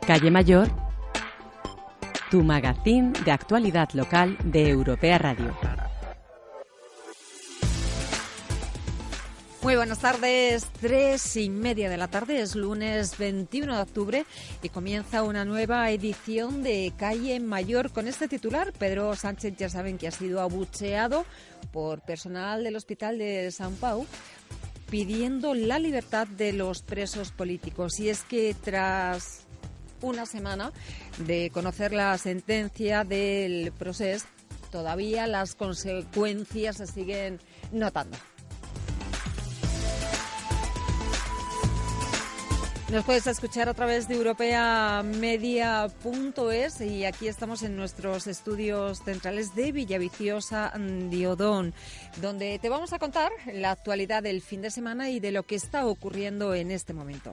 Calle Mayor, tu magazín de actualidad local de Europea Radio. Muy buenas tardes, 3:30 de la tarde, es lunes 21 de octubre y comienza una nueva edición de Calle Mayor con este titular. Pedro Sánchez, ya saben que ha sido abucheado por personal del Hospital de Sant Pau pidiendo la libertad de los presos políticos. Y es que tras una semana de conocer la sentencia del procés, todavía las consecuencias se siguen notando. Nos puedes escuchar a través de europeamedia.es y aquí estamos en nuestros estudios centrales de Villaviciosa de Odón, donde te vamos a contar la actualidad del fin de semana y de lo que está ocurriendo en este momento.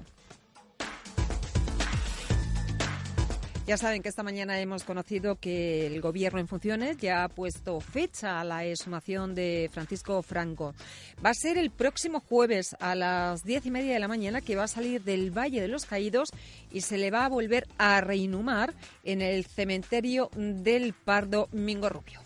Ya saben que esta mañana hemos conocido que el Gobierno en funciones ya ha puesto fecha a la exhumación de Francisco Franco. Va a ser el próximo jueves a las 10:30 de la mañana que va a salir del Valle de los Caídos y se le va a volver a reinhumar en el cementerio del Pardo Mingo Rubio.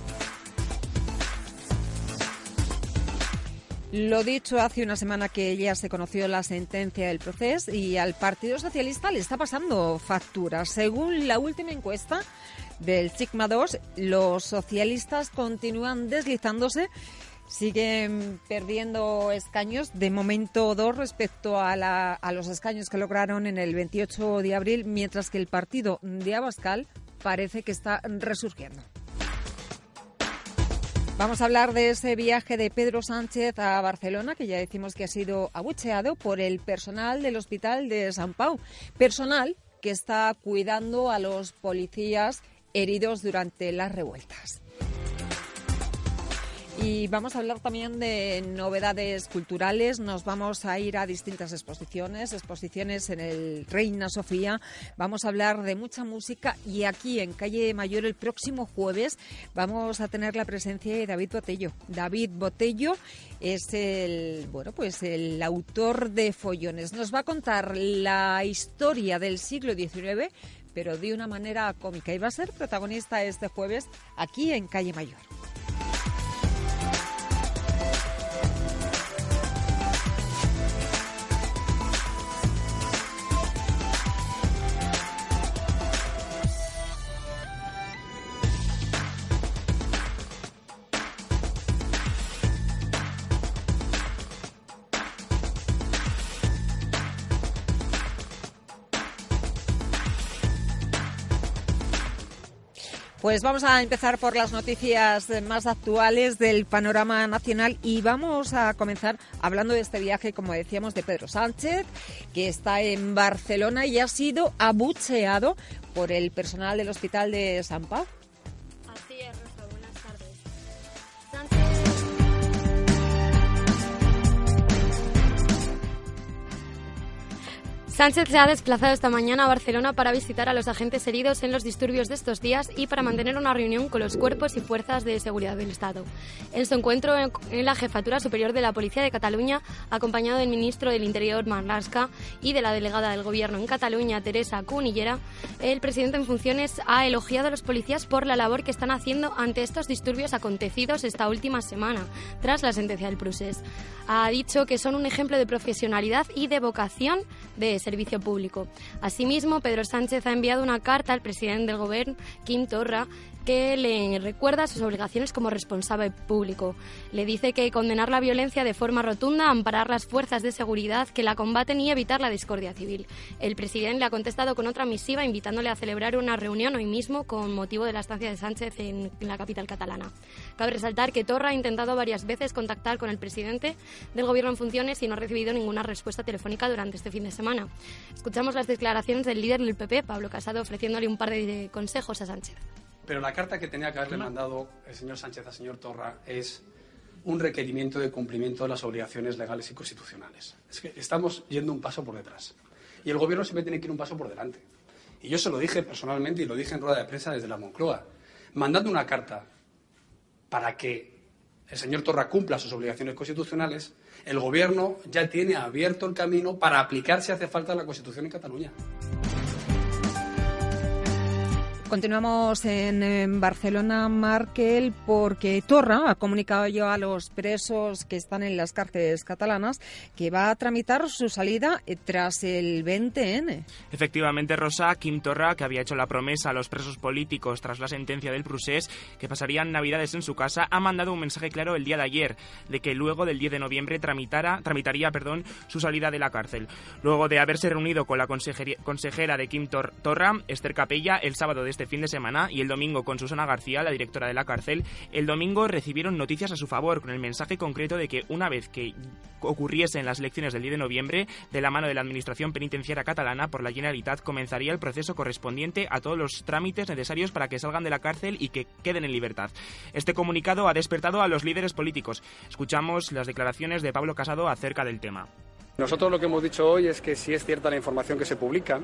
Lo dicho, hace una semana que ya se conoció la sentencia del proceso y al Partido Socialista le está pasando factura. Según la última encuesta del Sigma 2, los socialistas continúan deslizándose, siguen perdiendo escaños, de momento 2 respecto a los escaños que lograron en el 28 de abril, mientras que el partido de Abascal parece que está resurgiendo. Vamos a hablar de ese viaje de Pedro Sánchez a Barcelona, que ya decimos que ha sido abucheado por el personal del Hospital de Sant Pau. Personal que está cuidando a los policías heridos durante las revueltas. Y vamos a hablar también de novedades culturales. Nos vamos a ir a distintas exposiciones en el Reina Sofía. Vamos a hablar de mucha música y aquí en Calle Mayor el próximo jueves vamos a tener la presencia de David Botello. David Botello es el autor de Follones. Nos va a contar la historia del siglo XIX, pero de una manera cómica, y va a ser protagonista este jueves aquí en Calle Mayor. Pues vamos a empezar por las noticias más actuales del panorama nacional y vamos a comenzar hablando de este viaje, como decíamos, de Pedro Sánchez, que está en Barcelona y ha sido abucheado por el personal del Hospital de Sant Pau. Así es, Rosa, buenas tardes. Sánchez se ha desplazado esta mañana a Barcelona para visitar a los agentes heridos en los disturbios de estos días y para mantener una reunión con los cuerpos y fuerzas de seguridad del Estado. En su encuentro en la Jefatura Superior de la Policía de Cataluña, acompañado del ministro del Interior, Marlaska, y de la delegada del Gobierno en Cataluña, Teresa Cunillera, el presidente en funciones ha elogiado a los policías por la labor que están haciendo ante estos disturbios acontecidos esta última semana, tras la sentencia del procés. Ha dicho que son un ejemplo de profesionalidad y de vocación de servicio público. Asimismo, Pedro Sánchez ha enviado una carta al presidente del Gobierno, Quim Torra, que le recuerda sus obligaciones como responsable público. Le dice que condenar la violencia de forma rotunda, amparar las fuerzas de seguridad que la combaten y evitar la discordia civil. El presidente le ha contestado con otra misiva invitándole a celebrar una reunión hoy mismo con motivo de la estancia de Sánchez en la capital catalana. Cabe resaltar que Torra ha intentado varias veces contactar con el presidente del Gobierno en funciones y no ha recibido ninguna respuesta telefónica durante este fin de semana. Escuchamos las declaraciones del líder del PP, Pablo Casado, ofreciéndole un par de consejos a Sánchez. Pero la carta que tenía que haberle mandado el señor Sánchez al señor Torra es un requerimiento de cumplimiento de las obligaciones legales y constitucionales. Es que estamos yendo un paso por detrás. Y el Gobierno siempre tiene que ir un paso por delante. Y yo se lo dije personalmente y lo dije en rueda de prensa desde la Moncloa. Mandando una carta para que el señor Torra cumpla sus obligaciones constitucionales, el Gobierno ya tiene abierto el camino para aplicar, si hace falta, la Constitución en Cataluña. Continuamos en Barcelona, Markel, porque Torra ha comunicado ya a los presos que están en las cárceles catalanas que va a tramitar su salida tras el 20N. Efectivamente, Rosa, Quim Torra, que había hecho la promesa a los presos políticos tras la sentencia del procés que pasarían Navidades en su casa, ha mandado un mensaje claro el día de ayer de que luego del 10 de noviembre tramitaría su salida de la cárcel. Luego de haberse reunido con la consejera de Quim Torra, Esther Capella, el sábado de este fin de semana, y el domingo con Susana García, la directora de la cárcel, el domingo recibieron noticias a su favor, con el mensaje concreto de que una vez que ocurriesen las elecciones del 10 de noviembre, de la mano de la Administración Penitenciaria Catalana por la Generalitat, comenzaría el proceso correspondiente a todos los trámites necesarios para que salgan de la cárcel y que queden en libertad. Este comunicado ha despertado a los líderes políticos. Escuchamos las declaraciones de Pablo Casado acerca del tema. Nosotros lo que hemos dicho hoy es que si es cierta la información que se publica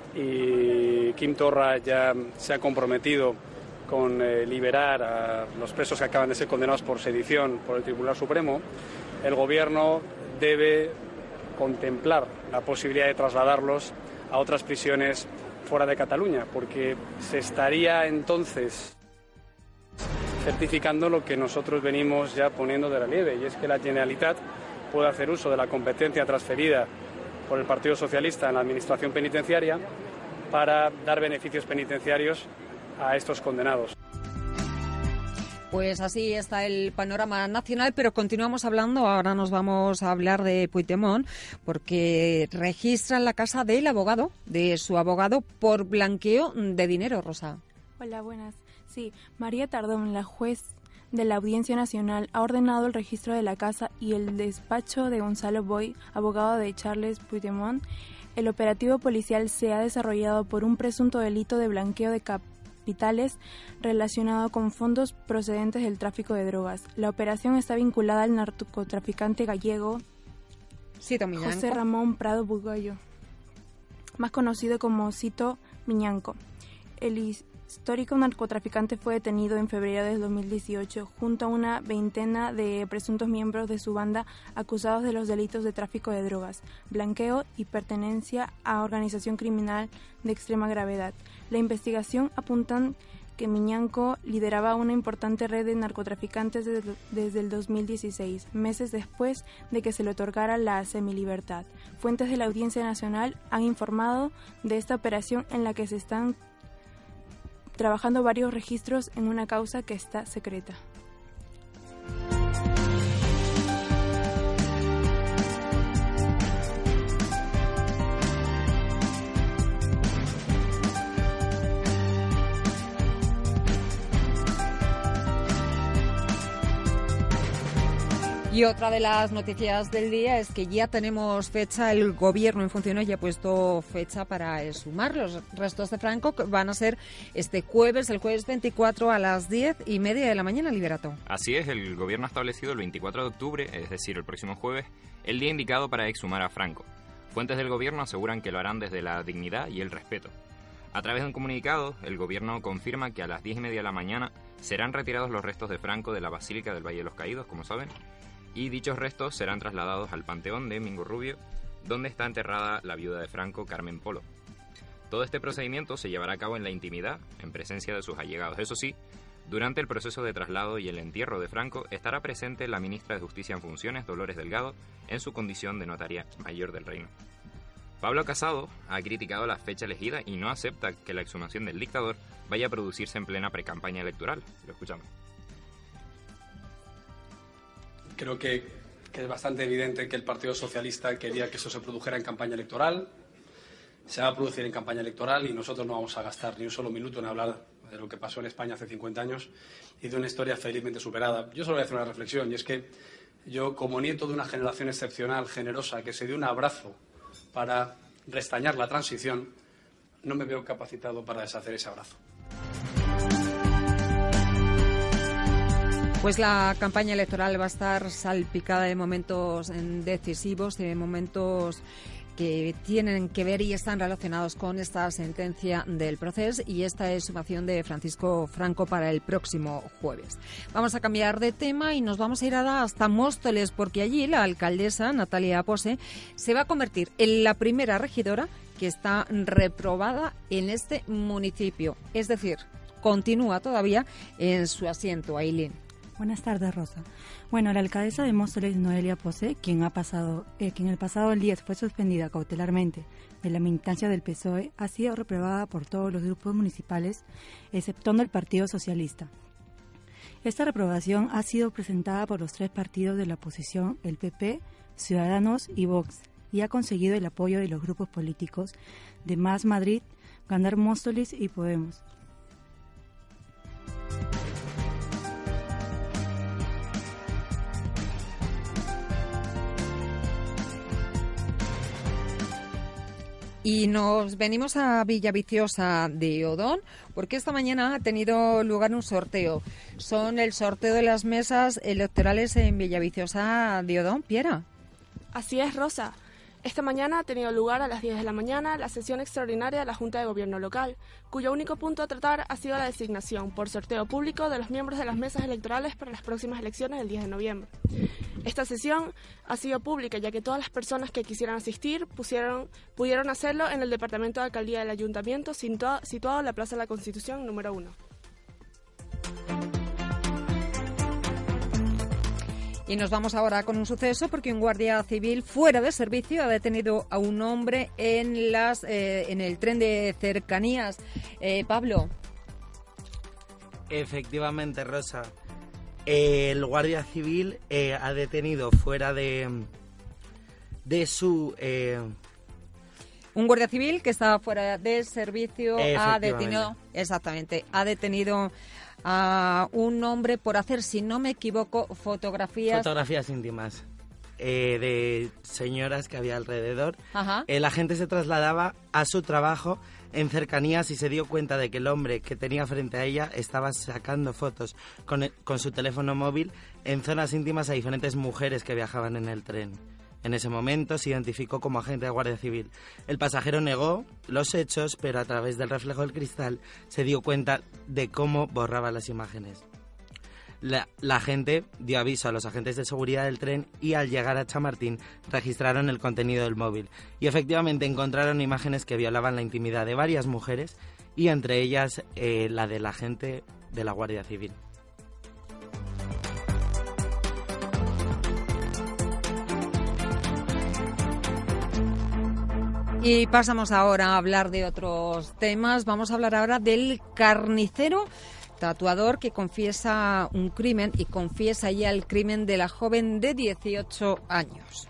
y Quim Torra ya se ha comprometido con liberar a los presos que acaban de ser condenados por sedición por el Tribunal Supremo, el Gobierno debe contemplar la posibilidad de trasladarlos a otras prisiones fuera de Cataluña, porque se estaría entonces certificando lo que nosotros venimos ya poniendo de relieve, y es que la Generalitat puede hacer uso de la competencia transferida por el Partido Socialista en la Administración Penitenciaria para dar beneficios penitenciarios a estos condenados. Pues así está el panorama nacional, pero continuamos hablando. Ahora nos vamos a hablar de Puigdemont, porque registran la casa del abogado, de su abogado, por blanqueo de dinero, Rosa. Hola, buenas. Sí, María Tardón, la juez de la Audiencia Nacional, ha ordenado el registro de la casa y el despacho de Gonzalo Boy, abogado de Charles Puigdemont. El operativo policial se ha desarrollado por un presunto delito de blanqueo de capitales relacionado con fondos procedentes del tráfico de drogas. La operación está vinculada al narcotraficante gallego José Ramón Prado Bugallo, más conocido como Cito Miñanco. El histórico narcotraficante fue detenido en febrero de 2018 junto a una veintena de presuntos miembros de su banda acusados de los delitos de tráfico de drogas, blanqueo y pertenencia a organización criminal de extrema gravedad. La investigación apunta que Miñanco lideraba una importante red de narcotraficantes desde el 2016, meses después de que se le otorgara la semilibertad. Fuentes de la Audiencia Nacional han informado de esta operación en la que se están trabajando varios registros en una causa que está secreta. Y otra de las noticias del día es que ya tenemos fecha, el gobierno en funciones ya ha puesto fecha para exhumar los restos de Franco, que van a ser este jueves, el jueves 24 a las 10:30 de la mañana, Liberato. Así es, el gobierno ha establecido el 24 de octubre, es decir, el próximo jueves, el día indicado para exhumar a Franco. Fuentes del gobierno aseguran que lo harán desde la dignidad y el respeto. A través de un comunicado, el gobierno confirma que a las 10:30 de la mañana serán retirados los restos de Franco de la Basílica del Valle de los Caídos, como saben, y dichos restos serán trasladados al Panteón de Mingo Rubio, donde está enterrada la viuda de Franco, Carmen Polo. Todo este procedimiento se llevará a cabo en la intimidad, en presencia de sus allegados. Eso sí, durante el proceso de traslado y el entierro de Franco estará presente la ministra de Justicia en funciones, Dolores Delgado, en su condición de notaria mayor del reino. Pablo Casado ha criticado la fecha elegida y no acepta que la exhumación del dictador vaya a producirse en plena precampaña electoral. Lo escuchamos. Creo que es bastante evidente que el Partido Socialista quería que eso se produjera en campaña electoral. Se va a producir en campaña electoral y nosotros no vamos a gastar ni un solo minuto en hablar de lo que pasó en España hace 50 años y de una historia felizmente superada. Yo solo voy a hacer una reflexión, y es que yo, como nieto de una generación excepcional, generosa, que se dio un abrazo para restañar la transición, no me veo capacitado para deshacer ese abrazo. Pues la campaña electoral va a estar salpicada de momentos decisivos, de momentos que tienen que ver y están relacionados con esta sentencia del proceso y esta exhumación de Francisco Franco para el próximo jueves. Vamos a cambiar de tema y nos vamos a ir hasta Móstoles, porque allí la alcaldesa Natalia Pose se va a convertir en la primera regidora que que está reprobada en este municipio. Es decir, continúa todavía en su asiento. Ailín. Buenas tardes, Rosa. Bueno, la alcaldesa de Móstoles, Noelia Pose, quien el pasado 10 fue suspendida cautelarmente de la militancia del PSOE, ha sido reprobada por todos los grupos municipales, exceptuando el Partido Socialista. Esta reprobación ha sido presentada por los 3 partidos de la oposición, el PP, Ciudadanos y Vox, y ha conseguido el apoyo de los grupos políticos de Más Madrid, Ganar Móstoles y Podemos. Y nos venimos a Villaviciosa de Odón porque esta mañana ha tenido lugar un sorteo. Son el sorteo de las mesas electorales en Villaviciosa de Odón. Piera. Así es, Rosa. Esta mañana ha tenido lugar a las 10 de la mañana la sesión extraordinaria de la Junta de Gobierno Local, cuyo único punto a tratar ha sido la designación por sorteo público de los miembros de las mesas electorales para las próximas elecciones del 10 de noviembre. Esta sesión ha sido pública ya que todas las personas que quisieran asistir pudieron hacerlo en el Departamento de Alcaldía del Ayuntamiento situado en la Plaza de la Constitución número 1. Y nos vamos ahora con un suceso porque un guardia civil fuera de servicio ha detenido a un hombre en el tren de cercanías. Pablo. Efectivamente, Rosa. El guardia civil ha detenido fuera de su... Un guardia civil que estaba fuera de servicio ha detenido a un hombre por hacer, si no me equivoco, fotografías íntimas de señoras que había alrededor. Ajá. La gente se trasladaba a su trabajo en cercanías y se dio cuenta de que el hombre que tenía frente a ella estaba sacando fotos con su teléfono móvil en zonas íntimas a diferentes mujeres que viajaban en el tren. En ese momento se identificó como agente de Guardia Civil. El pasajero negó los hechos, pero a través del reflejo del cristal se dio cuenta de cómo borraba las imágenes. La gente dio aviso a los agentes de seguridad del tren y al llegar a Chamartín registraron el contenido del móvil. Y efectivamente encontraron imágenes que violaban la intimidad de varias mujeres y entre ellas la del agente de la Guardia Civil. Y pasamos ahora a hablar de otros temas. Vamos a hablar ahora del carnicero tatuador que confiesa un crimen y confiesa ya el crimen de la joven de 18 años.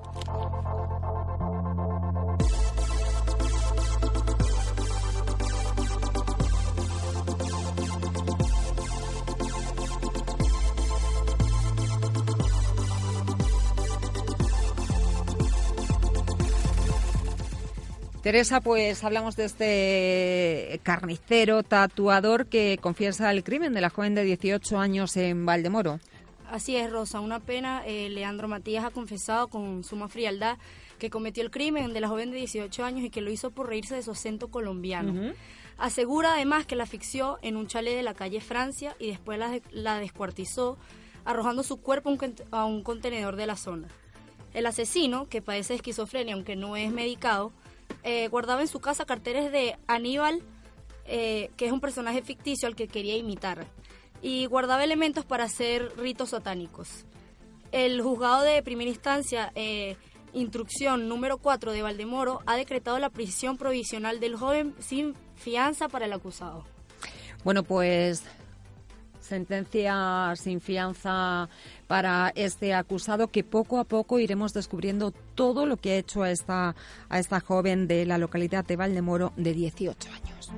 Teresa, pues hablamos de este carnicero tatuador que confiesa el crimen de la joven de 18 años en Valdemoro. Así es, Rosa, una pena. Leandro Matías ha confesado con suma frialdad que cometió el crimen de la joven de 18 años y que lo hizo por reírse de su acento colombiano. Uh-huh. Asegura además que la asfixió en un chalet de la calle Francia y después la descuartizó, arrojando su cuerpo a un contenedor de la zona. El asesino, que padece de esquizofrenia aunque no es medicado, guardaba en su casa carteles de Aníbal, que es un personaje ficticio al que quería imitar, y guardaba elementos para hacer ritos satánicos. El juzgado de primera instancia, instrucción número 4 de Valdemoro, ha decretado la prisión provisional del joven sin fianza para el acusado. Bueno, pues sentencia sin fianza para este acusado, que poco a poco iremos descubriendo todo lo que ha hecho a esta joven de la localidad de Valdemoro de 18 años.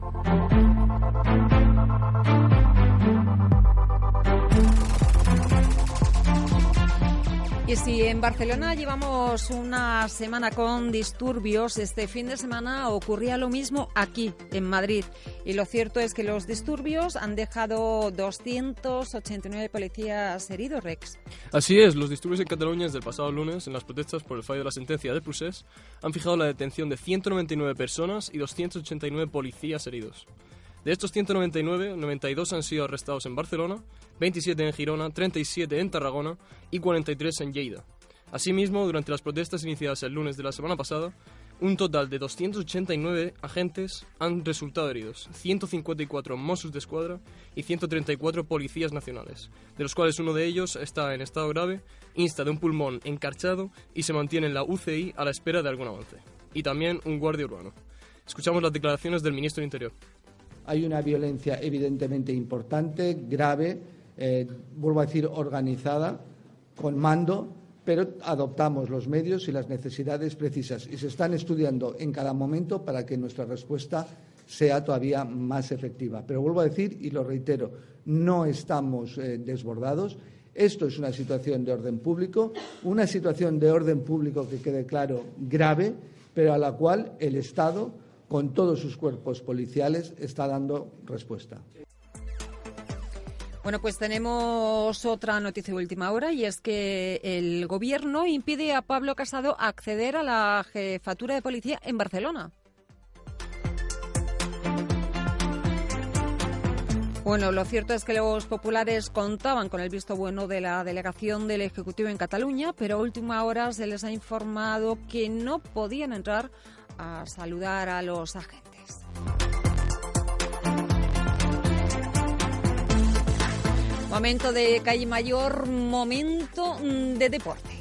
Y si en Barcelona llevamos una semana con disturbios, este fin de semana ocurría lo mismo aquí, en Madrid. Y lo cierto es que los disturbios han dejado 289 policías heridos, Rex. Así es, los disturbios en Cataluña desde el pasado lunes, en las protestas por el fallo de la sentencia del procés, han fijado la detención de 199 personas y 289 policías heridos. De estos 199, 92 han sido arrestados en Barcelona, 27 en Girona, 37 en Tarragona y 43 en Lleida. Asimismo, durante las protestas iniciadas el lunes de la semana pasada, Un total de 289 agentes han resultado heridos, 154 Mossos d'Esquadra y 134 policías nacionales, de los cuales uno de ellos está en estado grave, insta de un pulmón encarchado y se mantiene en la UCI a la espera de algún avance. Y también un guardia urbano. Escuchamos las declaraciones del ministro del Interior. Hay una violencia evidentemente importante, grave, vuelvo a decir organizada, con mando, pero adoptamos los medios y las necesidades precisas y se están estudiando en cada momento para que nuestra respuesta sea todavía más efectiva. Pero vuelvo a decir, y lo reitero, no estamos desbordados. Esto es una situación de orden público, que quede claro, grave, pero a la cual el Estado, con todos sus cuerpos policiales, está dando respuesta. Bueno, pues tenemos otra noticia de última hora y es que el Gobierno impide a Pablo Casado acceder a la jefatura de policía en Barcelona. Bueno, lo cierto es que los populares contaban con el visto bueno de la delegación del Ejecutivo en Cataluña, pero a última hora se les ha informado que no podían entrar a saludar a los agentes. Momento de calle mayor, momento de deportes.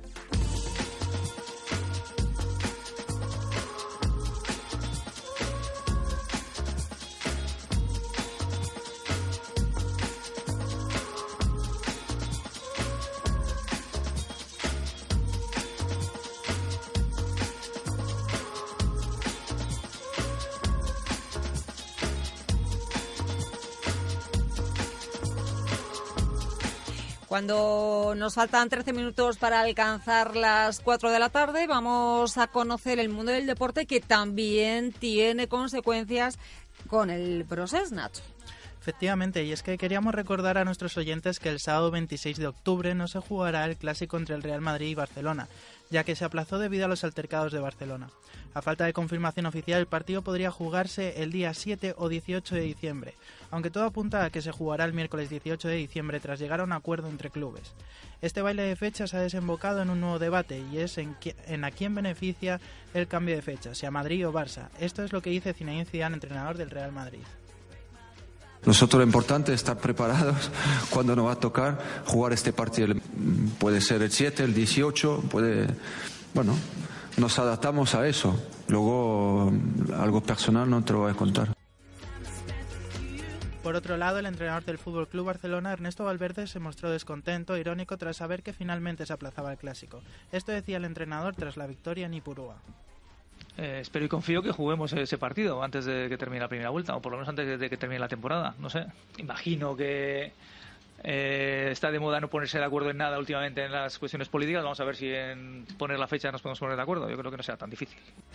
Cuando nos faltan 13 minutos para alcanzar las 4 de la tarde, vamos a conocer el mundo del deporte que también tiene consecuencias con el procés, Nacho. Efectivamente, y es que queríamos recordar a nuestros oyentes que el sábado 26 de octubre no se jugará el clásico entre el Real Madrid y Barcelona, ya que se aplazó debido a los altercados de Barcelona. A falta de confirmación oficial, el partido podría jugarse el día 7 o 18 de diciembre, aunque todo apunta a que se jugará el miércoles 18 de diciembre tras llegar a un acuerdo entre clubes. Este baile de fechas ha desembocado en un nuevo debate y es en a quién beneficia el cambio de fecha, si a Madrid o Barça. Esto es lo que dice Zinedine Zidane, entrenador del Real Madrid. Nosotros lo importante es estar preparados cuando nos va a tocar jugar este partido. Puede ser el 7, el 18, nos adaptamos a eso. Luego, algo personal no te lo voy a contar. Por otro lado, el entrenador del FC Barcelona, Ernesto Valverde, se mostró descontento e irónico tras saber que finalmente se aplazaba el clásico. Esto decía el entrenador tras la victoria en Ipurúa. Espero y confío que juguemos ese partido antes de que termine la primera vuelta, o por lo menos antes de que termine la temporada. No sé, imagino que está de moda no ponerse de acuerdo en nada últimamente en las cuestiones políticas. Vamos a ver si en poner la fecha nos podemos poner de acuerdo. Yo creo que no será tan difícil.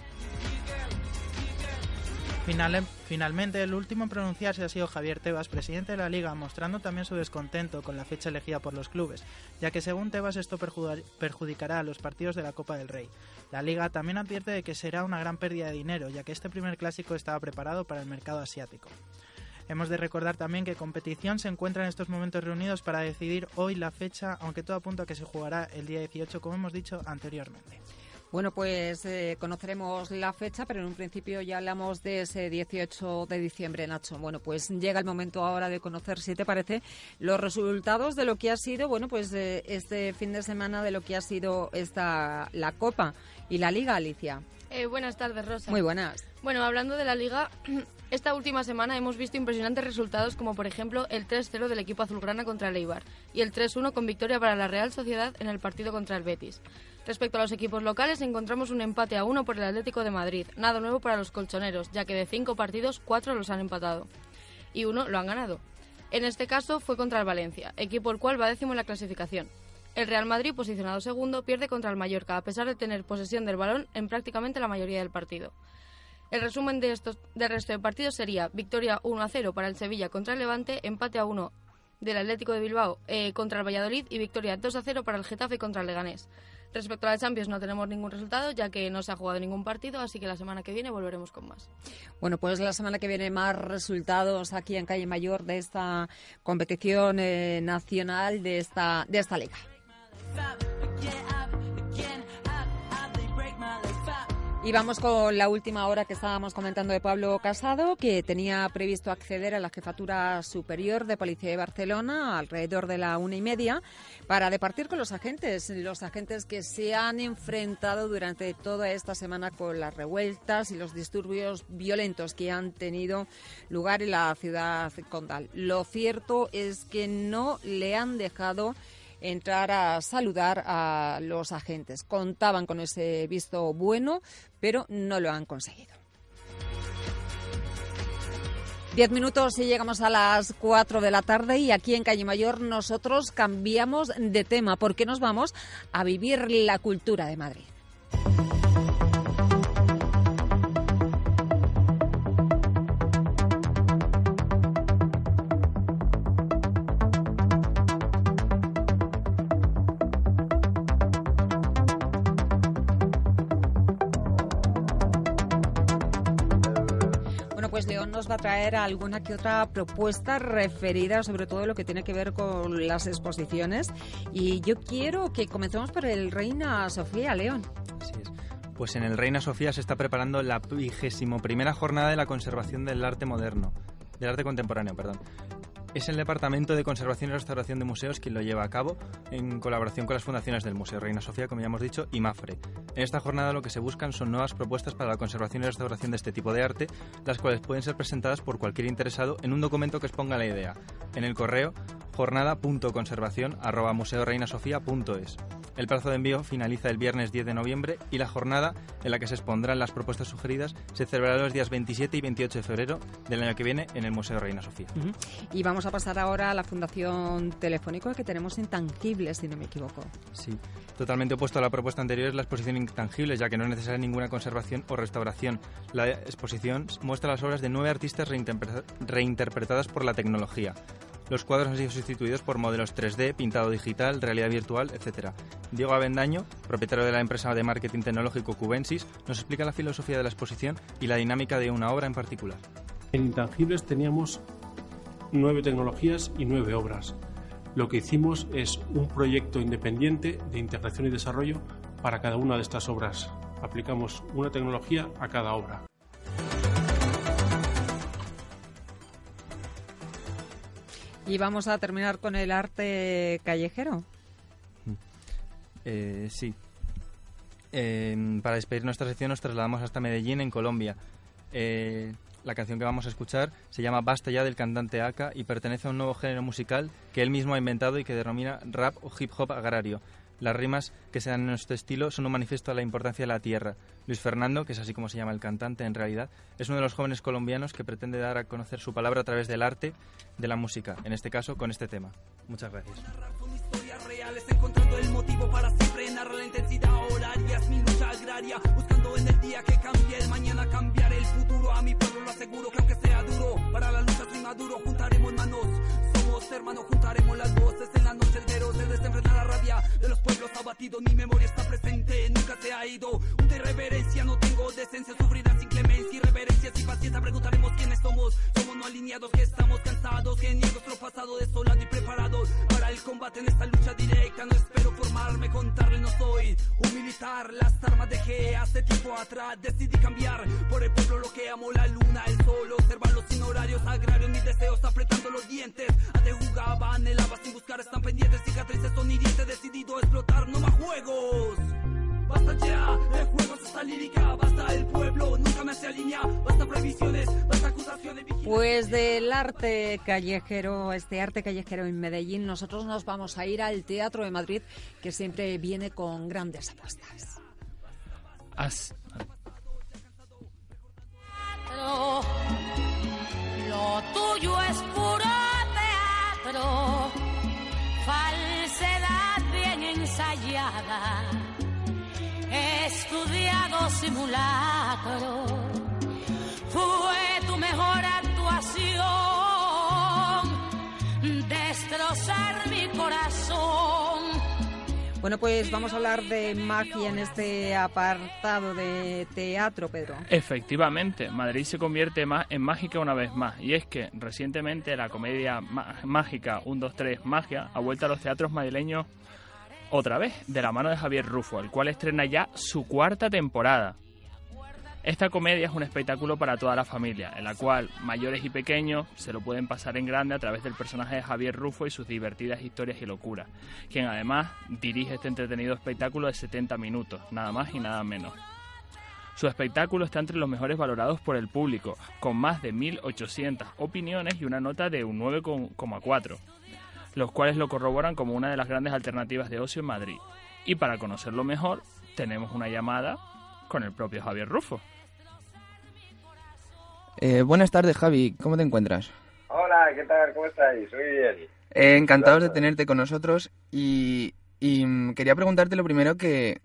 Finalmente, el último en pronunciarse ha sido Javier Tebas, presidente de la Liga, mostrando también su descontento con la fecha elegida por los clubes, ya que según Tebas esto perjudicará a los partidos de la Copa del Rey. La Liga también advierte de que será una gran pérdida de dinero, ya que este primer clásico estaba preparado para el mercado asiático. Hemos de recordar también que competición se encuentra en estos momentos reunidos para decidir hoy la fecha, aunque todo apunta a que se jugará el día 18, como hemos dicho anteriormente. Bueno, pues conoceremos la fecha, pero en un principio ya hablamos de ese 18 de diciembre, Nacho. Bueno, pues llega el momento ahora de conocer, si te parece, los resultados de lo que ha sido, este fin de semana, de lo que ha sido la Copa y la Liga, Alicia. Buenas tardes, Rosa. Muy buenas. Bueno, hablando de la Liga, esta última semana hemos visto impresionantes resultados, como por ejemplo el 3-0 del equipo azulgrana contra el Eibar y el 3-1 con victoria para la Real Sociedad en el partido contra el Betis. Respecto a los equipos locales, encontramos un empate a 1 por el Atlético de Madrid. Nada nuevo para los colchoneros, ya que de 5 partidos, 4 los han empatado y 1 lo han ganado. En este caso fue contra el Valencia, equipo el cual va décimo en la clasificación. El Real Madrid, posicionado segundo, pierde contra el Mallorca, a pesar de tener posesión del balón en prácticamente la mayoría del partido. El resumen del resto de partidos sería victoria 1-0 para el Sevilla contra el Levante, empate a 1 del Atlético de Bilbao contra el Valladolid y victoria 2-0 para el Getafe contra el Leganés. Respecto a la Champions no tenemos ningún resultado, ya que no se ha jugado ningún partido, así que la semana que viene volveremos con más. Bueno, pues la semana que viene más resultados aquí en Calle Mayor de esta competición nacional de esta liga. Y vamos con la última hora que estábamos comentando de Pablo Casado, que tenía previsto acceder a la Jefatura Superior de Policía de Barcelona alrededor de la 1:30 para departir con los agentes que se han enfrentado durante toda esta semana con las revueltas y los disturbios violentos que han tenido lugar en la ciudad condal. Lo cierto es que no le han dejado entrar a saludar a los agentes. Contaban con ese visto bueno, pero no lo han conseguido. 10 minutos y llegamos a las 4 de la tarde y aquí en Calle Mayor nosotros cambiamos de tema porque nos vamos a vivir la cultura de Madrid. Pues León nos va a traer alguna que otra propuesta referida sobre todo a lo que tiene que ver con las exposiciones. Y yo quiero que comencemos por el Reina Sofía, León. Así es. Pues en el Reina Sofía se está preparando la 21ª jornada de la conservación del arte moderno, del arte contemporáneo, perdón. Es el Departamento de Conservación y Restauración de Museos quien lo lleva a cabo en colaboración con las fundaciones del Museo Reina Sofía, como ya hemos dicho, y MAFRE. En esta jornada lo que se buscan son nuevas propuestas para la conservación y restauración de este tipo de arte, las cuales pueden ser presentadas por cualquier interesado en un documento que exponga la idea, en el correo jornada.conservación@museoreinasofia.es. El plazo de envío finaliza el viernes 10 de noviembre y la jornada en la que se expondrán las propuestas sugeridas se celebrará los días 27 y 28 de febrero del año que viene en el Museo Reina Sofía. Y vamos a pasar ahora a la Fundación Telefónico, que tenemos Intangibles, si no me equivoco. Sí, totalmente opuesto a la propuesta anterior es la exposición Intangibles, ya que no es necesaria ninguna conservación o restauración. La exposición muestra las obras de 9 artistas reinterpretadas por la tecnología. Los cuadros han sido sustituidos por modelos 3D, pintado digital, realidad virtual, etc. Diego Avendaño, propietario de la empresa de marketing tecnológico Cubensis, nos explica la filosofía de la exposición y la dinámica de una obra en particular. En Intangibles teníamos 9 tecnologías y 9 obras. Lo que hicimos es un proyecto independiente de integración y desarrollo para cada una de estas obras. Aplicamos una tecnología a cada obra. Y vamos a terminar con el arte callejero. Sí. Para despedir nuestra sección nos trasladamos hasta Medellín, en Colombia. La canción que vamos a escuchar se llama Basta ya, del cantante Aka, y pertenece a un nuevo género musical que él mismo ha inventado y que denomina rap o hip hop agrario. Las rimas que se dan en este estilo son un manifiesto a la importancia de la tierra. Luis Fernando, que es así como se llama el cantante en realidad, es uno de los jóvenes colombianos que pretende dar a conocer su palabra a través del arte, de la música, en este caso con este tema. Muchas gracias. Encontrando el motivo para siempre narrar la intensidad horaria, es mi lucha agraria, buscando en el día que cambie el mañana, cambiar el futuro. A mi pueblo lo aseguro que aunque sea duro, para la lucha soy maduro, juntaremos manos, somos hermanos, juntaremos las voces en la noche, el vero se desenfrena la rabia de los pueblos abatidos. Mi memoria está presente, nunca se ha ido, una irreverencia, no tengo decencia, sufrirás sin clemencia, irreverencias y paciencia. Preguntaremos quiénes somos no alineados, que estamos cansados, que ni nuestro pasado desolado y preparados para el combate en esta lucha directa. No espero formarme, contarle, no soy un militar, las armas dejé hace tiempo atrás, decidí cambiar por el pueblo lo que amo, la luna, el sol, observarlos sin horarios agrarios, mis deseos apretando los dientes, antes jugaba, anhelaba sin buscar, están pendientes, cicatrices son hirientes, decidido explotar, no más juegos. Basta ya de juegos, esta lírica, basta el pueblo, nunca me se alinea, basta previsiones, basta acusaciones. Pues del arte callejero, este arte callejero en Medellín, nosotros nos vamos a ir al Teatro de Madrid, que siempre viene con grandes apuestas. Lo tuyo es puro teatro, falsedad bien ensayada, estudiado simulacro, fue tu mejor actuación, destrozar mi corazón. Bueno, pues vamos a hablar de magia en este apartado de teatro, Pedro. Efectivamente, Madrid se convierte en mágica una vez más. Y es que recientemente la comedia mágica 1, 2, 3, Magia ha vuelto a los teatros madrileños otra vez, de la mano de Javier Rufo, el cual estrena ya su 4ª temporada. Esta comedia es un espectáculo para toda la familia, en la cual mayores y pequeños se lo pueden pasar en grande a través del personaje de Javier Rufo y sus divertidas historias y locuras, quien además dirige este entretenido espectáculo de 70 minutos, nada más y nada menos. Su espectáculo está entre los mejores valorados por el público, con más de 1.800 opiniones y una nota de un 9,4, los cuales lo corroboran como una de las grandes alternativas de ocio en Madrid. Y para conocerlo mejor, tenemos una llamada con el propio Javier Rufo. Buenas tardes, Javi. ¿Cómo te encuentras? Hola, ¿qué tal? ¿Cómo estáis? Muy bien. Encantados de tenerte con nosotros y quería preguntarte lo primero que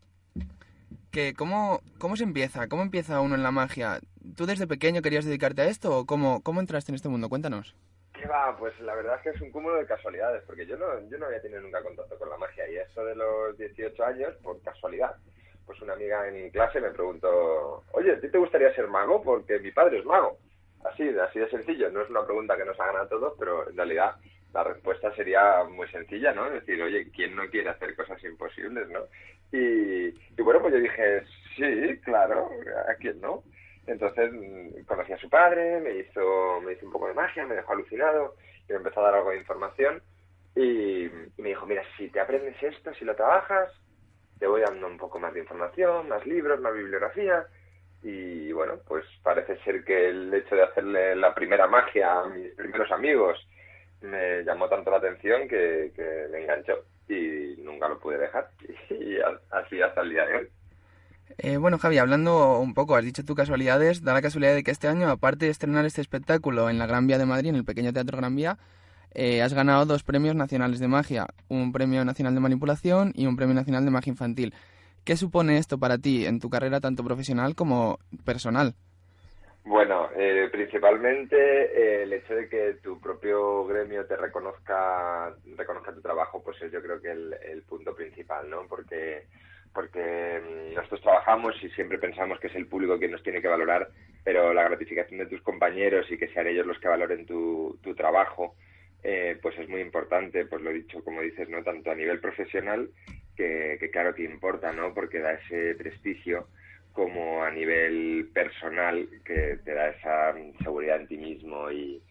¿cómo se empieza? ¿Cómo empieza uno en la magia? ¿Tú desde pequeño querías dedicarte a esto o cómo entraste en este mundo? Cuéntanos. ¿Qué va? Pues la verdad es que es un cúmulo de casualidades, porque yo no había tenido nunca contacto con la magia y eso de los 18 años, por casualidad. Pues una amiga en clase me preguntó, oye, ¿a ti te gustaría ser mago? Porque mi padre es mago. Así de sencillo. No es una pregunta que nos hagan a todos, pero en realidad la respuesta sería muy sencilla, ¿no? Es decir, oye, ¿quién no quiere hacer cosas imposibles, no? Y bueno, pues yo dije, sí, claro, ¿a quién no? Entonces conocí a su padre, me hizo un poco de magia, me dejó alucinado, y me empezó a dar algo de información y me dijo, mira, si te aprendes esto, si lo trabajas, te voy dando un poco más de información, más libros, más bibliografía. Y bueno, pues parece ser que el hecho de hacerle la primera magia a mis primeros amigos me llamó tanto la atención que me enganchó y nunca lo pude dejar. Y así hasta el día de hoy. Bueno, Javi, hablando un poco, has dicho tú casualidades, da la casualidad de que este año, aparte de estrenar este espectáculo en la Gran Vía de Madrid, en el pequeño Teatro Gran Vía, has ganado 2 premios nacionales de magia, un premio nacional de manipulación y un premio nacional de magia infantil. ¿Qué supone esto para ti en tu carrera tanto profesional como personal? Bueno, principalmente el hecho de que tu propio gremio te reconozca tu trabajo, pues es yo creo que el punto principal, ¿no? Porque nosotros trabajamos y siempre pensamos que es el público quien nos tiene que valorar, pero la gratificación de tus compañeros y que sean ellos los que valoren tu trabajo, pues es muy importante, pues lo he dicho, como dices, ¿no? Tanto a nivel profesional, que claro que importa, ¿no? Porque da ese prestigio, como a nivel personal, que te da esa seguridad en ti mismo y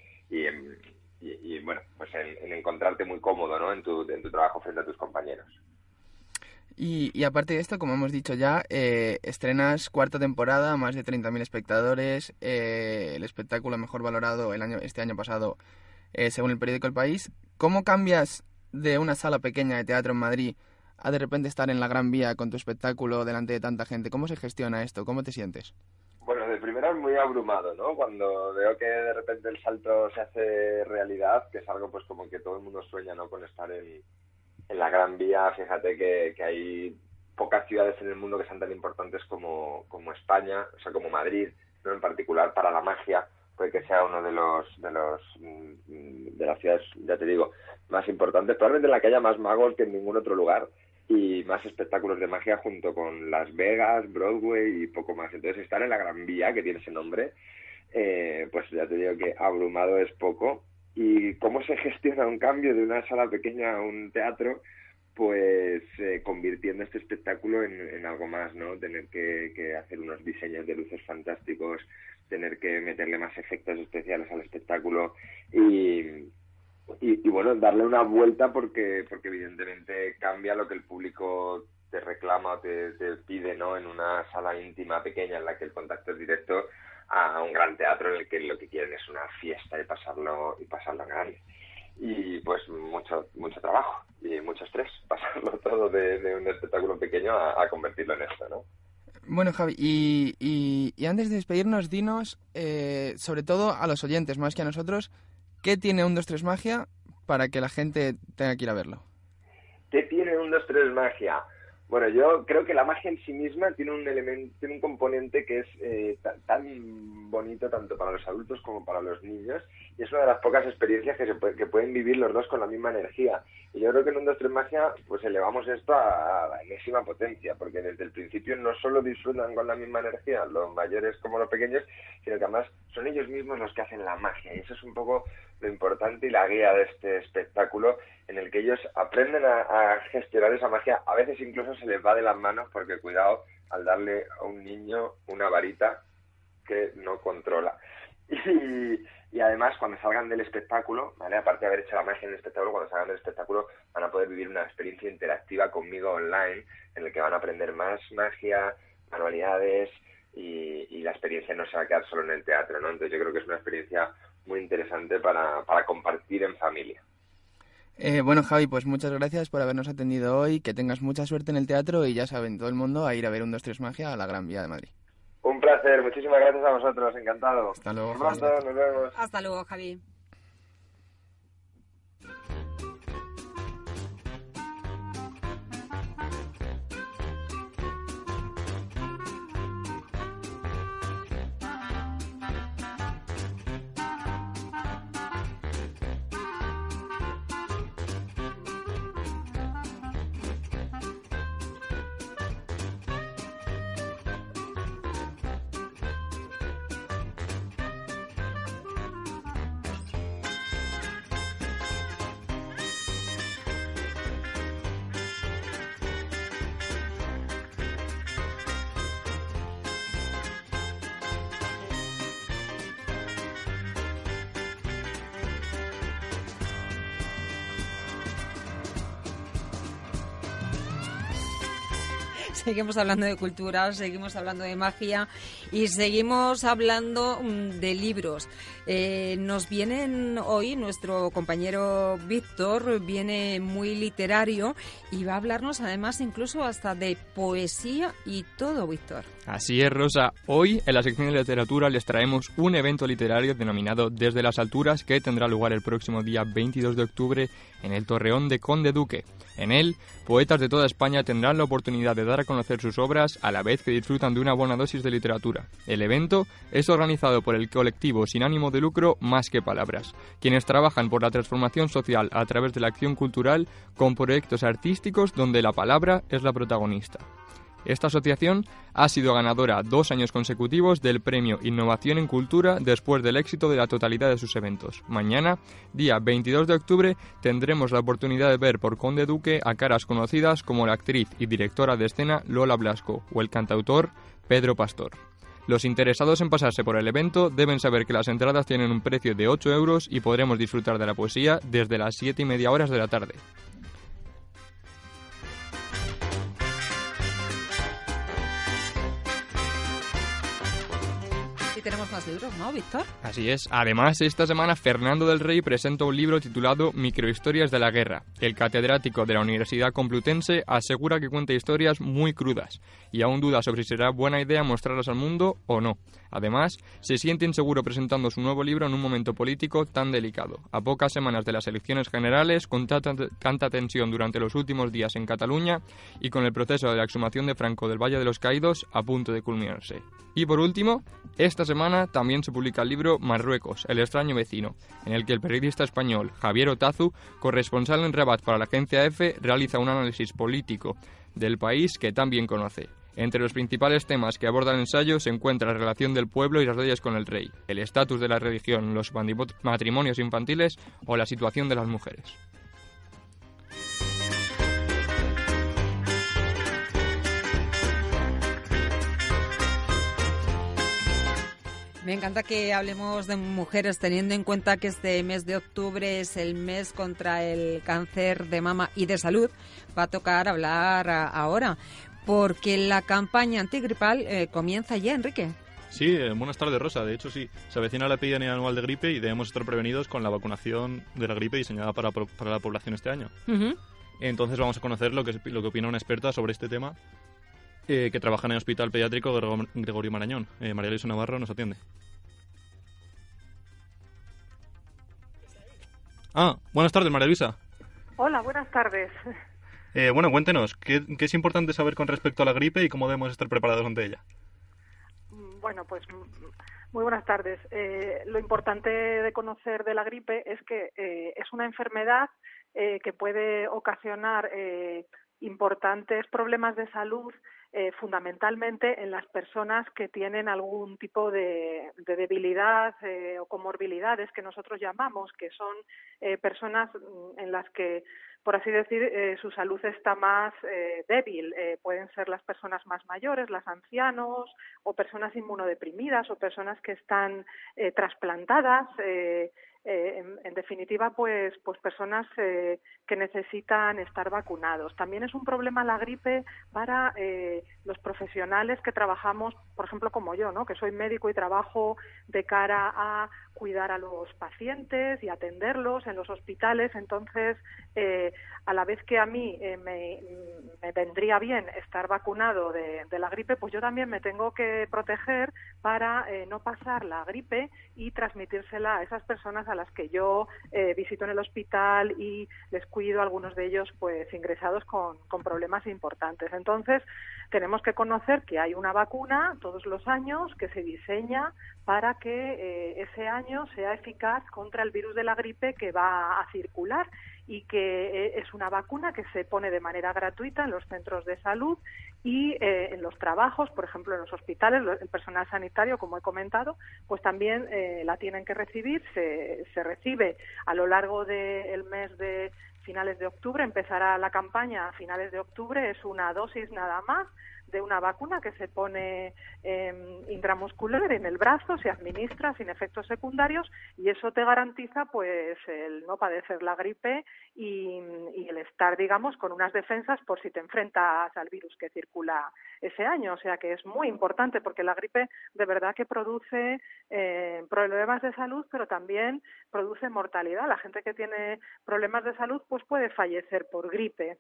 bueno, pues en encontrarte muy cómodo, ¿no? En tu trabajo frente a tus compañeros. Y aparte de esto, como hemos dicho ya, estrenas 4ª temporada, más de 30.000 espectadores, el espectáculo mejor valorado este año pasado, según el periódico El País. ¿Cómo cambias de una sala pequeña de teatro en Madrid a de repente estar en la Gran Vía con tu espectáculo delante de tanta gente? ¿Cómo se gestiona esto? ¿Cómo te sientes? Bueno, de primera muy abrumado, ¿no? Cuando veo que de repente el salto se hace realidad, que es algo pues como que todo el mundo sueña, ¿no? Con estar en la Gran Vía. Fíjate que hay pocas ciudades en el mundo que sean tan importantes como España, o sea, como Madrid, ¿no? En particular para la magia, puede que sea uno de las ciudades, ya te digo, más importantes, probablemente en la que haya más magos que en ningún otro lugar y más espectáculos de magia junto con Las Vegas, Broadway y poco más. Entonces estar en la Gran Vía, que tiene ese nombre, pues ya te digo que abrumado es poco. ¿Y cómo se gestiona un cambio de una sala pequeña a un teatro? Pues convirtiendo este espectáculo en algo más, ¿no? Tener que hacer unos diseños de luces fantásticos, tener que meterle más efectos especiales al espectáculo y bueno, darle una vuelta porque evidentemente cambia lo que el público te reclama o te pide, ¿no? En una sala íntima pequeña en la que el contacto es directo, a un gran teatro en el que lo que quieren es una fiesta y pasarlo grande. Y pues mucho trabajo y mucho estrés, pasarlo todo de un espectáculo pequeño a convertirlo en esto, ¿no? Bueno, Javi, y antes de despedirnos, dinos, sobre todo a los oyentes, más que a nosotros, ¿qué tiene 1, 2, 3 Magia para que la gente tenga que ir a verlo? ¿Qué tiene 1, 2, 3 Magia? Bueno, yo creo que la magia en sí misma tiene un componente que es tan bonito tanto para los adultos como para los niños, y es una de las pocas experiencias que pueden vivir los dos con la misma energía. Y yo creo que en 1, 2, 3 Magia pues elevamos esto a la enésima potencia, porque desde el principio no solo disfrutan con la misma energía los mayores como los pequeños, sino que además son ellos mismos los que hacen la magia, y eso es un poco lo importante y la guía de este espectáculo, en el que ellos aprenden a gestionar esa magia. A veces incluso se les va de las manos porque, cuidado, al darle a un niño una varita que no controla. Y además, cuando salgan del espectáculo, ¿vale? Aparte de haber hecho la magia en el espectáculo, cuando salgan del espectáculo van a poder vivir una experiencia interactiva conmigo online, en la que van a aprender más magia, manualidades, y la experiencia no se va a quedar solo en el teatro, ¿no? Entonces yo creo que es una experiencia muy interesante para compartir en familia. Bueno, Javi, pues muchas gracias por habernos atendido hoy, que tengas mucha suerte en el teatro y ya saben todo el mundo a ir a ver 1, 2, 3 Magia a la Gran Vía de Madrid. Un placer, muchísimas gracias a vosotros, encantado. Hasta luego, Javi. Nos vemos. Hasta luego, Javi. Seguimos hablando de cultura, seguimos hablando de magia y seguimos hablando de libros. Nos vienen hoy, nuestro compañero Víctor viene muy literario y va a hablarnos además incluso hasta de poesía y todo, Víctor. Así es, Rosa. Hoy en la sección de literatura les traemos un evento literario denominado Desde las Alturas, que tendrá lugar el próximo día 22 de octubre en el Torreón de Conde Duque. En él, poetas de toda España tendrán la oportunidad de dar a conocer sus obras a la vez que disfrutan de una buena dosis de literatura. El evento es organizado por el colectivo sin ánimo de lucro Más que Palabras, quienes trabajan por la transformación social a través de la acción cultural con proyectos artísticos donde la palabra es la protagonista. Esta asociación ha sido ganadora 2 años consecutivos del premio Innovación en Cultura después del éxito de la totalidad de sus eventos. Mañana, día 22 de octubre, tendremos la oportunidad de ver por Conde Duque a caras conocidas como la actriz y directora de escena Lola Blasco o el cantautor Pedro Pastor. Los interesados en pasarse por el evento deben saber que las entradas tienen un precio de 8 euros y podremos disfrutar de la poesía desde las 7:30 de la tarde. Y tenemos más libros, ¿no, Víctor? Así es. Además, esta semana Fernando del Rey presenta un libro titulado Microhistorias de la Guerra. El catedrático de la Universidad Complutense asegura que cuenta historias muy crudas y aún duda sobre si será buena idea mostrarlas al mundo o no. Además, se siente inseguro presentando su nuevo libro en un momento político tan delicado. A pocas semanas de las elecciones generales, con tanta tensión durante los últimos días en Cataluña y con el proceso de la exhumación de Franco del Valle de los Caídos a punto de culminarse. Y por último, esta semana también se publica el libro Marruecos, el extraño vecino, en el que el periodista español Javier Otazu, corresponsal en Rabat para la agencia EFE, realiza un análisis político del país que tan bien conoce. Entre los principales temas que aborda el ensayo se encuentra la relación del pueblo y las leyes con el rey, el estatus de la religión, los matrimonios infantiles o la situación de las mujeres. Me encanta que hablemos de mujeres teniendo en cuenta que este mes de octubre es el mes contra el cáncer de mama y de salud. Va a tocar hablar ahora, porque la campaña antigripal comienza ya, Enrique. Sí, buenas tardes, Rosa. De hecho, sí, se avecina la epidemia anual de gripe y debemos estar prevenidos con la vacunación de la gripe diseñada para la población este año. Uh-huh. Entonces vamos a conocer lo que opina una experta sobre este tema que trabaja en el Hospital Pediátrico Gregorio Marañón. María Luisa Navarro nos atiende. Buenas tardes, María Luisa. Hola, buenas tardes. Bueno, cuéntenos, ¿qué es importante saber con respecto a la gripe y cómo debemos estar preparados ante ella? Bueno, pues muy buenas tardes. Lo importante de conocer de la gripe es que es una enfermedad que puede ocasionar importantes problemas de salud, fundamentalmente en las personas que tienen algún tipo de debilidad o comorbilidades que nosotros llamamos, que son personas en las que por así decir, su salud está más débil. Pueden ser las personas más mayores, los ancianos, o personas inmunodeprimidas, o personas que están trasplantadas. En definitiva, pues personas que necesitan estar vacunados. También es un problema la gripe para los profesionales que trabajamos, por ejemplo, como yo, ¿no? Que soy médico y trabajo de cara a cuidar a los pacientes y atenderlos en los hospitales. Entonces, a la vez que a mí me vendría bien estar vacunado de la gripe, pues yo también me tengo que proteger para no pasar la gripe y transmitírsela a esas personas a las que yo visito en el hospital y les cuido, algunos de ellos pues ingresados con problemas importantes. Entonces, tenemos que conocer que hay una vacuna todos los años que se diseña para que ese año sea eficaz contra el virus de la gripe que va a circular, y que es una vacuna que se pone de manera gratuita en los centros de salud y en los trabajos, por ejemplo, en los hospitales, el personal sanitario, como he comentado, pues también la tienen que recibir. Se recibe a lo largo del mes de finales de octubre, empezará la campaña a finales de octubre, es una dosis nada más de una vacuna que se pone intramuscular en el brazo, se administra sin efectos secundarios, y eso te garantiza pues el no padecer la gripe y el estar, digamos, con unas defensas por si te enfrentas al virus que circula ese año. O sea que es muy importante, porque la gripe de verdad que produce problemas de salud, pero también produce mortalidad. La gente que tiene problemas de salud pues puede fallecer por gripe.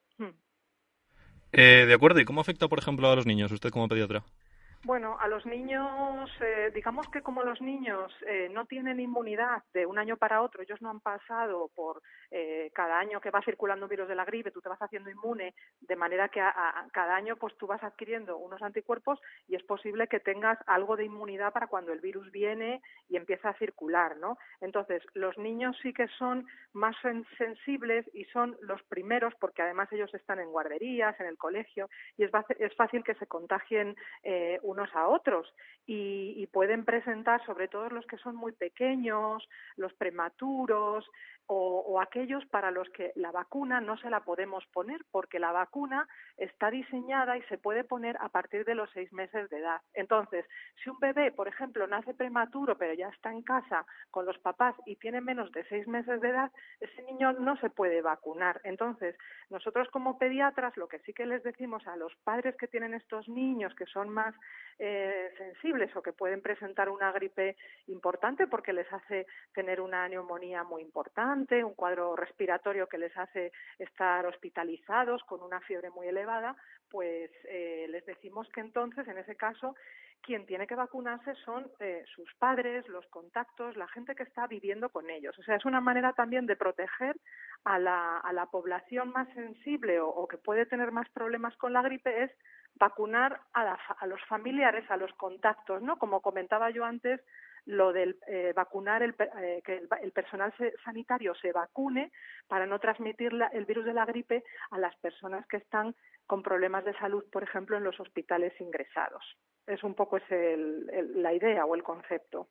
De acuerdo, ¿y cómo afecta, por ejemplo, a los niños, usted como pediatra? Bueno, a los niños, digamos que como los niños no tienen inmunidad de un año para otro, ellos no han pasado por cada año que va circulando un virus de la gripe, tú te vas haciendo inmune, de manera que a cada año pues tú vas adquiriendo unos anticuerpos y es posible que tengas algo de inmunidad para cuando el virus viene y empieza a circular, ¿no? Entonces, los niños sí que son más sensibles y son los primeros, porque además ellos están en guarderías, en el colegio, y es fácil que se contagien unos a otros y pueden presentar, sobre todo los que son muy pequeños, los prematuros o aquellos para los que la vacuna no se la podemos poner, porque la vacuna está diseñada y se puede poner a partir de los 6 meses de edad. Entonces, si un bebé, por ejemplo, nace prematuro pero ya está en casa con los papás y tiene menos de 6 meses de edad, ese niño no se puede vacunar. Entonces, nosotros como pediatras lo que sí que les decimos a los padres que tienen estos niños que son más sensibles o que pueden presentar una gripe importante porque les hace tener una neumonía muy importante, un cuadro respiratorio que les hace estar hospitalizados con una fiebre muy elevada, pues les decimos que entonces, en ese caso, quien tiene que vacunarse son sus padres, los contactos, la gente que está viviendo con ellos. O sea, es una manera también de proteger a la población más sensible o que puede tener más problemas con la gripe, es vacunar a los familiares, a los contactos, ¿no? Como comentaba yo antes, lo del vacunar, que el personal sanitario se vacune para no transmitir el virus de la gripe a las personas que están con problemas de salud, por ejemplo, en los hospitales ingresados. Es un poco la idea o el concepto.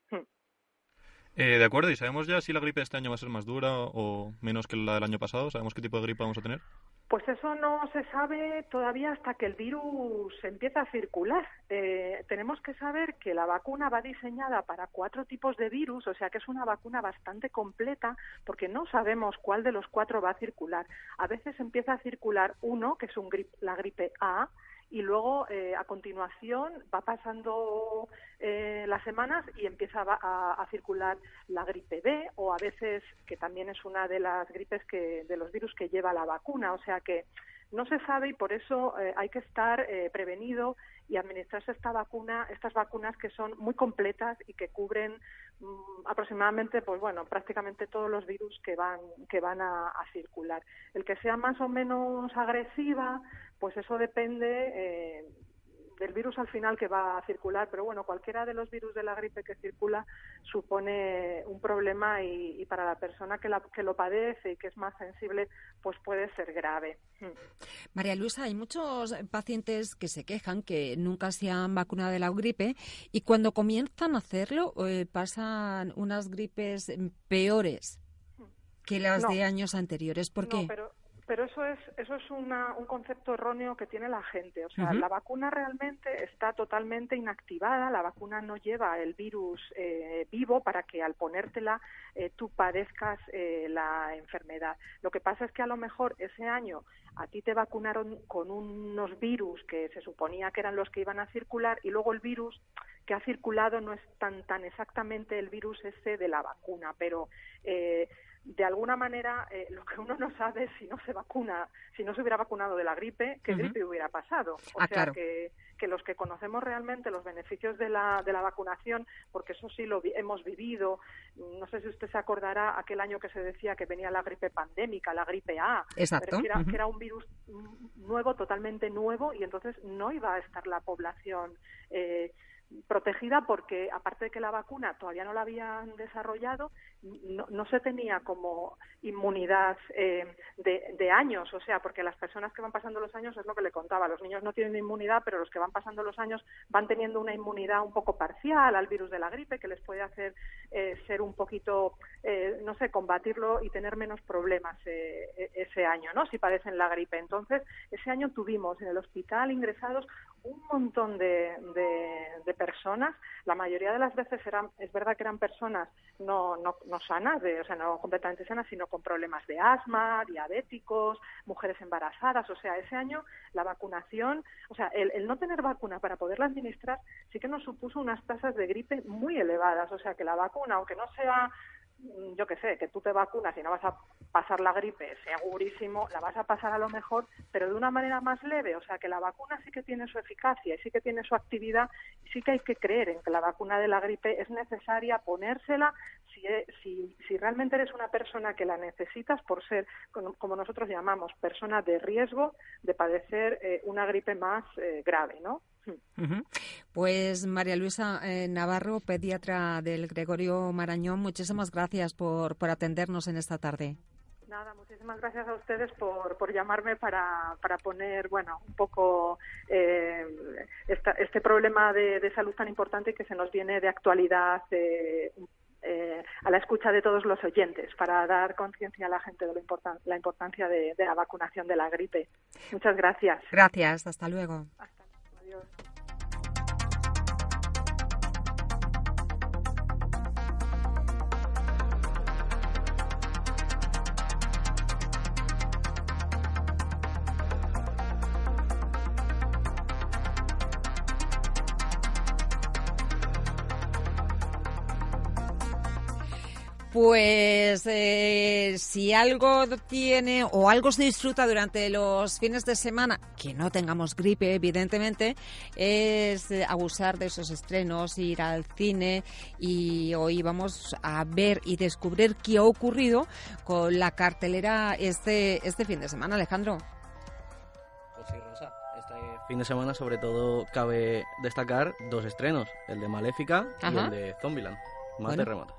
De acuerdo, ¿y sabemos ya si la gripe de este año va a ser más dura o menos que la del año pasado? ¿Sabemos qué tipo de gripe vamos a tener? Pues eso no se sabe todavía hasta que el virus empieza a circular. Tenemos que saber que la vacuna va diseñada para 4 tipos de virus, o sea que es una vacuna bastante completa, porque no sabemos cuál de los 4 va a circular. A veces empieza a circular uno, que es la gripe A, y luego a continuación va pasando las semanas y empieza a circular la gripe B, o a veces, que también es una de las gripes de los virus que lleva la vacuna. O sea que no se sabe, y por eso hay que estar prevenido y administrarse estas vacunas que son muy completas y que cubren aproximadamente, pues bueno, prácticamente todos los virus que van a circular. El que sea más o menos agresiva, pues eso depende del virus al final que va a circular, pero bueno, cualquiera de los virus de la gripe que circula supone un problema y para la persona que lo padece y que es más sensible, pues puede ser grave. María Luisa, hay muchos pacientes que se quejan que nunca se han vacunado de la gripe y cuando comienzan a hacerlo pasan unas gripes peores que las de años anteriores. ¿Por qué? Pero eso es un concepto erróneo que tiene la gente. O sea, la vacuna realmente está totalmente inactivada. La vacuna no lleva el virus vivo para que al ponértela tú padezcas la enfermedad. Lo que pasa es que a lo mejor ese año a ti te vacunaron con unos virus que se suponía que eran los que iban a circular y luego el virus que ha circulado no es tan exactamente el virus ese de la vacuna, pero de alguna manera lo que uno no sabe es si no se vacuna, si no se hubiera vacunado de la gripe, ¿qué gripe hubiera pasado? O sea, claro. que los que conocemos realmente los beneficios de la vacunación, porque eso sí lo hemos vivido, no sé si usted se acordará aquel año que se decía que venía la gripe pandémica, la gripe A, Exacto. que era un virus nuevo, totalmente nuevo, y entonces no iba a estar la población protegida porque, aparte de que la vacuna todavía no la habían desarrollado, no se tenía como inmunidad de años, o sea, porque las personas que van pasando los años, es lo que le contaba, los niños no tienen inmunidad, pero los que van pasando los años van teniendo una inmunidad un poco parcial al virus de la gripe, que les puede hacer ser un poquito, no sé, combatirlo y tener menos problemas ese año, ¿no?, si padecen la gripe. Entonces, ese año tuvimos en el hospital ingresados un montón de personas. La mayoría de las veces es verdad que eran personas no sanas, o sea, no completamente sanas, sino con problemas de asma, diabéticos, mujeres embarazadas. O sea, ese año la vacunación, o sea, el no tener vacuna para poderla administrar sí que nos supuso unas tasas de gripe muy elevadas. O sea, que la vacuna, aunque no sea, yo qué sé, que tú te vacunas y no vas a pasar la gripe, segurísimo, la vas a pasar a lo mejor, pero de una manera más leve. O sea, que la vacuna sí que tiene su eficacia y sí que tiene su actividad, y sí que hay que creer en que la vacuna de la gripe es necesaria ponérsela si realmente eres una persona que la necesitas por ser, como nosotros llamamos, persona de riesgo de padecer una gripe más grave, ¿no? Pues María Luisa Navarro, pediatra del Gregorio Marañón, muchísimas gracias por atendernos en esta tarde. Nada, muchísimas gracias a ustedes por llamarme para poner, bueno, un poco este problema de salud tan importante que se nos viene de actualidad a la escucha de todos los oyentes, para dar conciencia a la gente de la importancia de la vacunación de la gripe. Muchas gracias. Gracias, hasta luego. Adiós. Pues si algo tiene o algo se disfruta durante los fines de semana, que no tengamos gripe, evidentemente, es abusar de esos estrenos, ir al cine, y hoy vamos a ver y descubrir qué ha ocurrido con la cartelera este fin de semana, Alejandro. Pues sí, Rosa, este fin de semana sobre todo cabe destacar dos estrenos, el de Maléfica y el de Zombieland, Mata y Remata.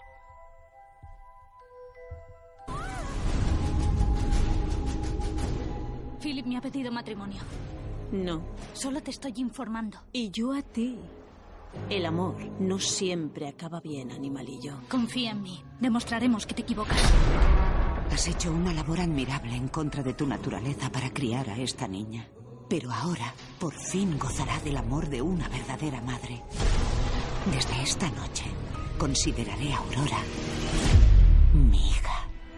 Philip me ha pedido matrimonio. No. Solo te estoy informando. Y yo a ti. El amor no siempre acaba bien, animalillo. Confía en mí. Demostraremos que te equivocas. Has hecho una labor admirable en contra de tu naturaleza para criar a esta niña. Pero ahora, por fin gozará del amor de una verdadera madre. Desde esta noche, consideraré a Aurora mi hija.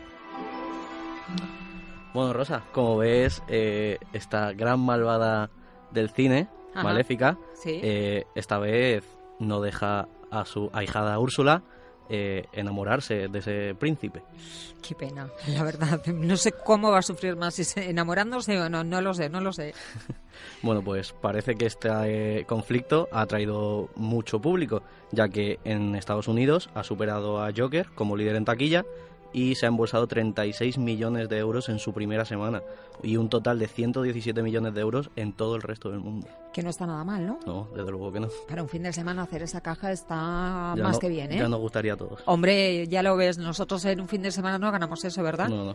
Bueno, Rosa, como ves, esta gran malvada del cine, Maléfica, esta vez no deja a su ahijada Úrsula enamorarse de ese príncipe. Qué pena, la verdad. No sé cómo va a sufrir más, si enamorándose o no, no lo sé. Bueno, pues parece que este conflicto ha traído mucho público, ya que en Estados Unidos ha superado a Joker como líder en taquilla y se ha embolsado 36 millones de euros en su primera semana y un total de 117 millones de euros en todo el resto del mundo. Que no está nada mal, ¿no? No, desde luego que no. Para un fin de semana hacer esa caja está más que bien, ¿eh? Ya nos gustaría a todos. Hombre, ya lo ves, nosotros en un fin de semana no ganamos eso, ¿verdad? No.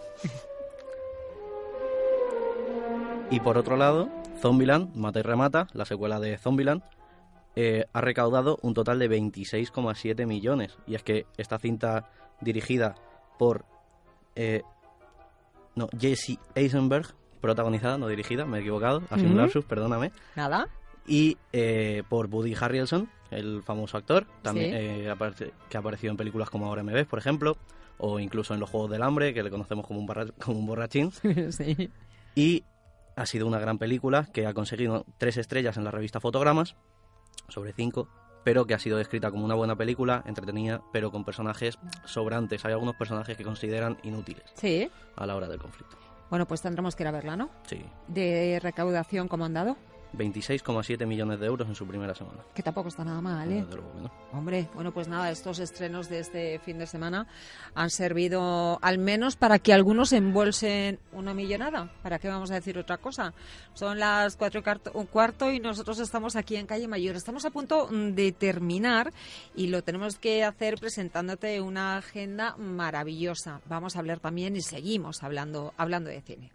Y por otro lado, Zombieland, Mata y Remata, la secuela de Zombieland, ha recaudado un total de 26,7 millones. Y es que esta cinta dirigida por Jesse Eisenberg, protagonizada, no dirigida, me he equivocado, ha sido un lapsus, perdóname. Nada. Y por Woody Harrelson, el famoso actor, también que ha aparecido en películas como Ahora me ves, por ejemplo, o incluso en Los Juegos del Hambre, que le conocemos como un borrachín. Sí. Y ha sido una gran película que ha conseguido 3 estrellas en la revista Fotogramas, sobre 5, pero que ha sido descrita como una buena película, entretenida, pero con personajes sobrantes. Hay algunos personajes que consideran inútiles a la hora del conflicto. Bueno, pues tendremos que ir a verla, ¿no? Sí. ¿De recaudación cómo han dado? 26,7 millones de euros en su primera semana. Que tampoco está nada mal, ¿eh? Desde luego que no. Hombre, bueno, pues nada, estos estrenos de este fin de semana han servido al menos para que algunos embolsen una millonada. ¿Para qué vamos a decir otra cosa? Son las 4:15 y nosotros estamos aquí en Calle Mayor. Estamos a punto de terminar y lo tenemos que hacer presentándote una agenda maravillosa. Vamos a hablar también y seguimos hablando de cine.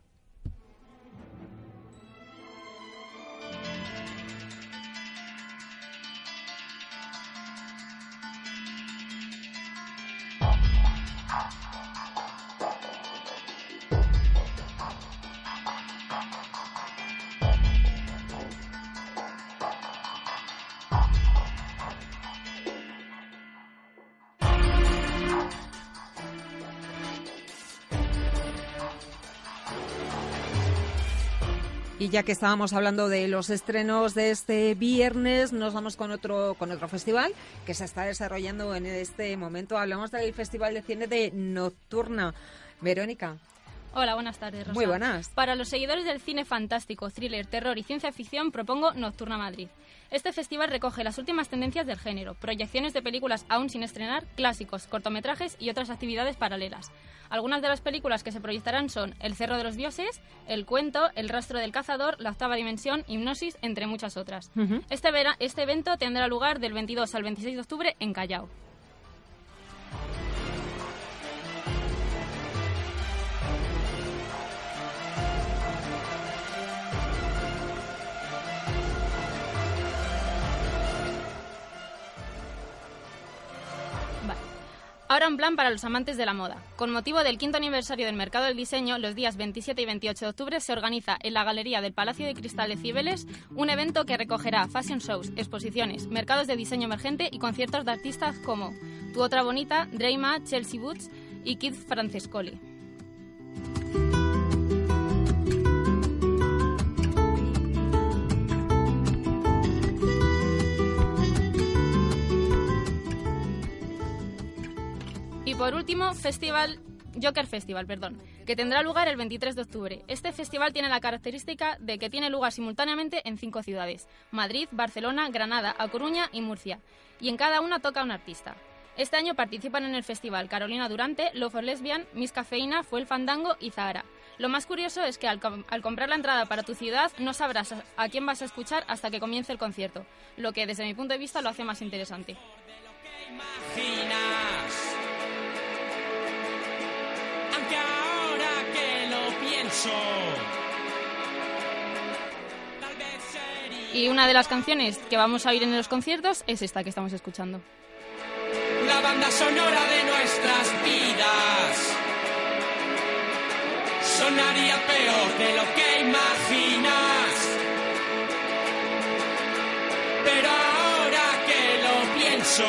Y ya que estábamos hablando de los estrenos de este viernes, nos vamos con otro festival que se está desarrollando en este momento. Hablamos del Festival de Cine de Nocturna. Verónica. Hola, buenas tardes, Rosa. Muy buenas. Para los seguidores del cine fantástico, thriller, terror y ciencia ficción, propongo Nocturna Madrid. Este festival recoge las últimas tendencias del género, proyecciones de películas aún sin estrenar, clásicos, cortometrajes y otras actividades paralelas. Algunas de las películas que se proyectarán son El Cerro de los Dioses, El Cuento, El Rastro del Cazador, La Octava Dimensión, Hipnosis, entre muchas otras. Este evento tendrá lugar del 22 al 26 de octubre en Callao. Ahora un plan para los amantes de la moda. Con motivo del 5º aniversario del Mercado del Diseño, los días 27 y 28 de octubre se organiza en la Galería del Palacio de Cristal de Cibeles un evento que recogerá fashion shows, exposiciones, mercados de diseño emergente y conciertos de artistas como Tu Otra Bonita, Dreima, Chelsea Boots y Kid Francescoli. Y por último, Joker Festival, que tendrá lugar el 23 de octubre. Este festival tiene la característica de que tiene lugar simultáneamente en 5 ciudades: Madrid, Barcelona, Granada, A Coruña y Murcia. Y en cada una toca un artista. Este año participan en el festival Carolina Durante, Love for Lesbian, Miss Cafeína, Fue el Fandango y Zahara. Lo más curioso es que al comprar la entrada para tu ciudad no sabrás a quién vas a escuchar hasta que comience el concierto, lo que desde mi punto de vista lo hace más interesante. Aunque ahora que lo pienso, y una de las canciones que vamos a oír en los conciertos es esta que estamos escuchando. La banda sonora de nuestras vidas sonaría peor de lo que imaginas, pero ahora que lo pienso,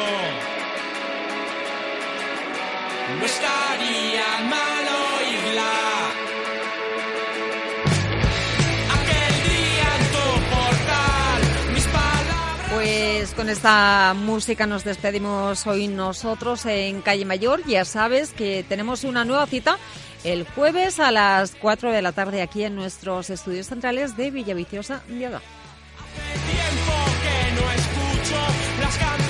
no estaría mal oírla. Aquel día en tu portal, mis palabras. Pues con esta música nos despedimos hoy nosotros en Calle Mayor. Ya sabes que tenemos una nueva cita el jueves a las 4 de la tarde aquí en nuestros estudios centrales de Villaviciosa de Adá. Hace tiempo que no escucho las canciones.